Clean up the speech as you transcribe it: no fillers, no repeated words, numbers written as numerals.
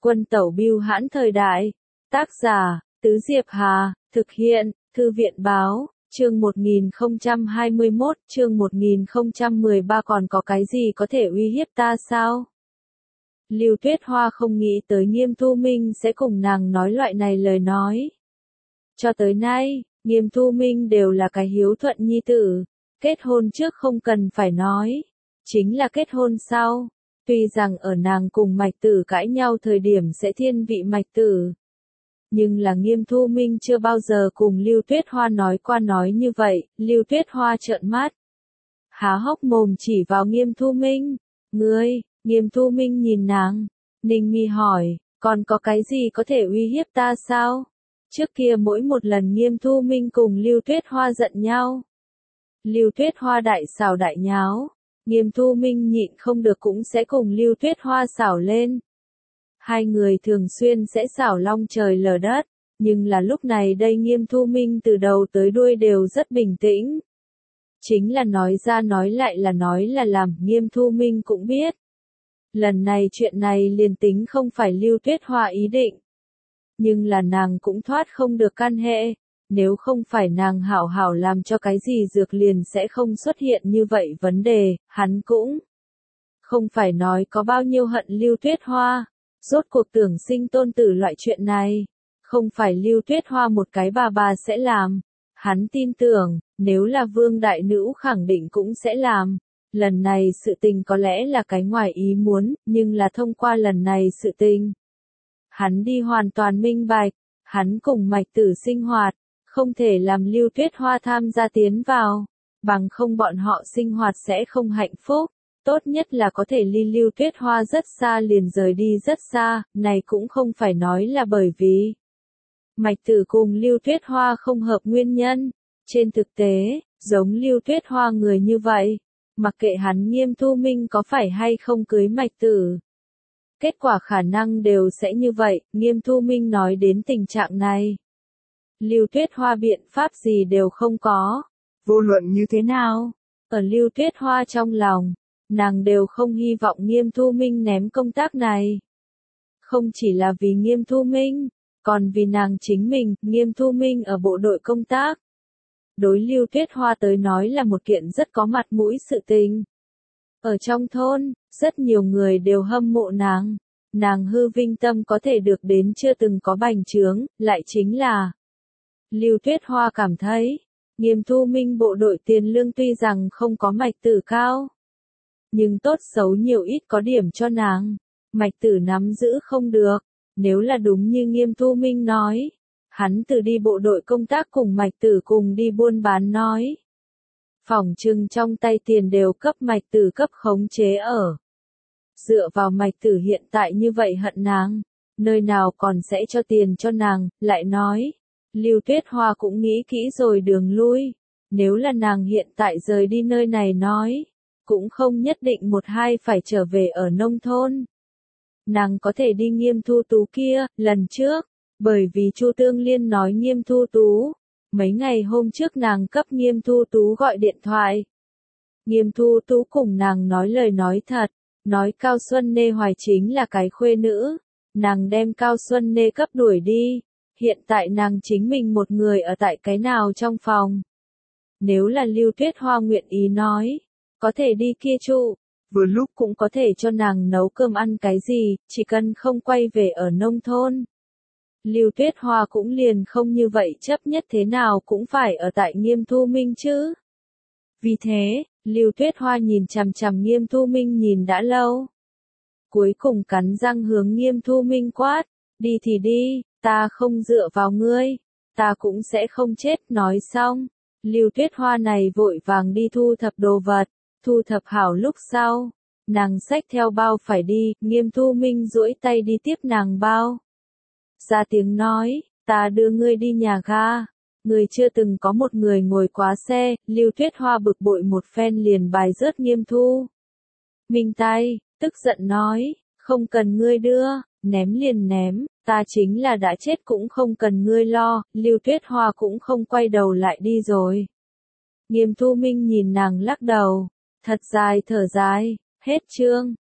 Quân tẩu bưu hãn thời đại. Tác giả, Tứ Diệp Hà, thực hiện, Thư viện báo, chương 1021, chương 1013 còn có cái gì có thể uy hiếp ta sao? Lưu Tuyết Hoa không nghĩ tới Nghiêm Thu Minh sẽ cùng nàng nói loại này lời nói. Cho tới nay, Nghiêm Thu Minh đều là cái hiếu thuận nhi tử, kết hôn trước không cần phải nói, chính là kết hôn sau. Tuy rằng ở nàng cùng Mạch Tử cãi nhau thời điểm sẽ thiên vị Mạch Tử, nhưng là Nghiêm Thu Minh chưa bao giờ cùng Lưu Tuyết Hoa nói qua nói như vậy. Lưu Tuyết Hoa trợn mắt, há hốc mồm chỉ vào Nghiêm Thu Minh. Ngươi? Nghiêm Thu Minh nhìn nàng, ninh mi hỏi, còn có cái gì có thể uy hiếp ta sao? Trước kia mỗi một lần Nghiêm Thu Minh cùng Lưu Tuyết Hoa giận nhau, Lưu Tuyết Hoa đại xảo đại nháo, Nghiêm Thu Minh nhịn không được cũng sẽ cùng Lưu Tuyết Hoa xảo lên. Hai người thường xuyên sẽ xảo long trời lở đất, nhưng là lúc này đây Nghiêm Thu Minh từ đầu tới đuôi đều rất bình tĩnh. Chính là nói ra nói lại là nói là làm, Nghiêm Thu Minh cũng biết. Lần này chuyện này liền tính không phải Lưu Tuyết Hoa ý định, nhưng là nàng cũng thoát không được can hệ. Nếu không phải nàng hảo hảo làm cho cái gì dược liền sẽ không xuất hiện như vậy vấn đề, hắn cũng không phải nói có bao nhiêu hận Lưu Tuyết Hoa. Rốt cuộc tưởng sinh tôn tử loại chuyện này, không phải Lưu Tuyết Hoa một cái bà sẽ làm. Hắn tin tưởng, nếu là Vương Đại Nữ khẳng định cũng sẽ làm. Lần này sự tình có lẽ là cái ngoài ý muốn, nhưng là thông qua lần này sự tình, hắn đi hoàn toàn minh bạch, hắn cùng Mạch Tử sinh hoạt, không thể làm Lưu Tuyết Hoa tham gia tiến vào, bằng không bọn họ sinh hoạt sẽ không hạnh phúc. Tốt nhất là có thể ly Lưu Tuyết Hoa rất xa liền rời đi rất xa, này cũng không phải nói là bởi vì Mạch Tử cùng Lưu Tuyết Hoa không hợp nguyên nhân. Trên thực tế, giống Lưu Tuyết Hoa người như vậy, mặc kệ hắn Nghiêm Thu Minh có phải hay không cưới Mạch Tử, kết quả khả năng đều sẽ như vậy. Nghiêm Thu Minh nói đến tình trạng này, Lưu Tuyết Hoa biện pháp gì đều không có. Vô luận như thế nào, ở Lưu Tuyết Hoa trong lòng, nàng đều không hy vọng Nghiêm Thu Minh ném công tác này. Không chỉ là vì Nghiêm Thu Minh, còn vì nàng chính mình. Nghiêm Thu Minh ở bộ đội công tác, đối Lưu Tuyết Hoa tới nói là một kiện rất có mặt mũi sự tình. Ở trong thôn, rất nhiều người đều hâm mộ nàng. Nàng hư vinh tâm có thể được đến chưa từng có bành trướng, lại chính là Lưu Tuyết Hoa cảm thấy, Nghiêm Thu Minh bộ đội tiền lương tuy rằng không có Mạch Tử cao, nhưng tốt xấu nhiều ít có điểm cho nàng. Mạch Tử nắm giữ không được. Nếu là đúng như Nghiêm Thu Minh nói, hắn từ đi bộ đội công tác cùng Mạch Tử cùng đi buôn bán nói, phỏng chừng trong tay tiền đều cấp Mạch Tử cấp khống chế ở. Dựa vào Mạch Tử hiện tại như vậy hận nàng, nơi nào còn sẽ cho tiền cho nàng. Lại nói, Lưu Tuyết Hoa cũng nghĩ kỹ rồi đường lui. Nếu là nàng hiện tại rời đi nơi này nói, cũng không nhất định một hai phải trở về ở nông thôn. Nàng có thể đi Nghiêm Thu Tú kia. Lần trước, bởi vì Chu Tương Liên nói Nghiêm Thu Tú, mấy ngày hôm trước nàng cấp Nghiêm Thu Tú gọi điện thoại. Nghiêm Thu Tú cùng nàng nói lời nói thật, nói Cao Xuân Nê Hoài chính là cái khuê nữ, nàng đem Cao Xuân Nê cấp đuổi đi. Hiện tại nàng chính mình một người ở tại cái nào trong phòng. Nếu là Lưu Tuyết Hoa nguyện ý nói, có thể đi kia trụ, vừa lúc cũng có thể cho nàng nấu cơm ăn cái gì, chỉ cần không quay về ở nông thôn. Lưu Tuyết Hoa cũng liền không như vậy chấp nhất thế nào cũng phải ở tại Nghiêm Thu Minh chứ. Vì thế, Lưu Tuyết Hoa nhìn chằm chằm Nghiêm Thu Minh nhìn đã lâu. Cuối cùng cắn răng hướng Nghiêm Thu Minh quát, đi thì đi, ta không dựa vào ngươi, ta cũng sẽ không chết. Nói xong, Lưu Tuyết Hoa này vội vàng đi thu thập đồ vật. Thu thập hảo lúc sau, nàng xách theo bao phải đi. Nghiêm Thu Minh duỗi tay đi tiếp nàng bao. Ra tiếng nói, ta đưa ngươi đi nhà ga. Ngươi chưa từng có một người ngồi quá xe. Lưu Tuyết Hoa bực bội một phen liền bài rớt Nghiêm Thu Minh tay, tức giận nói, không cần ngươi đưa, ném liền ném, ta chính là đã chết cũng không cần ngươi lo. Lưu Tuyết Hoa cũng không quay đầu lại đi rồi. Nghiêm Thu Minh nhìn nàng lắc đầu, thật dài thở dài. Hết chương.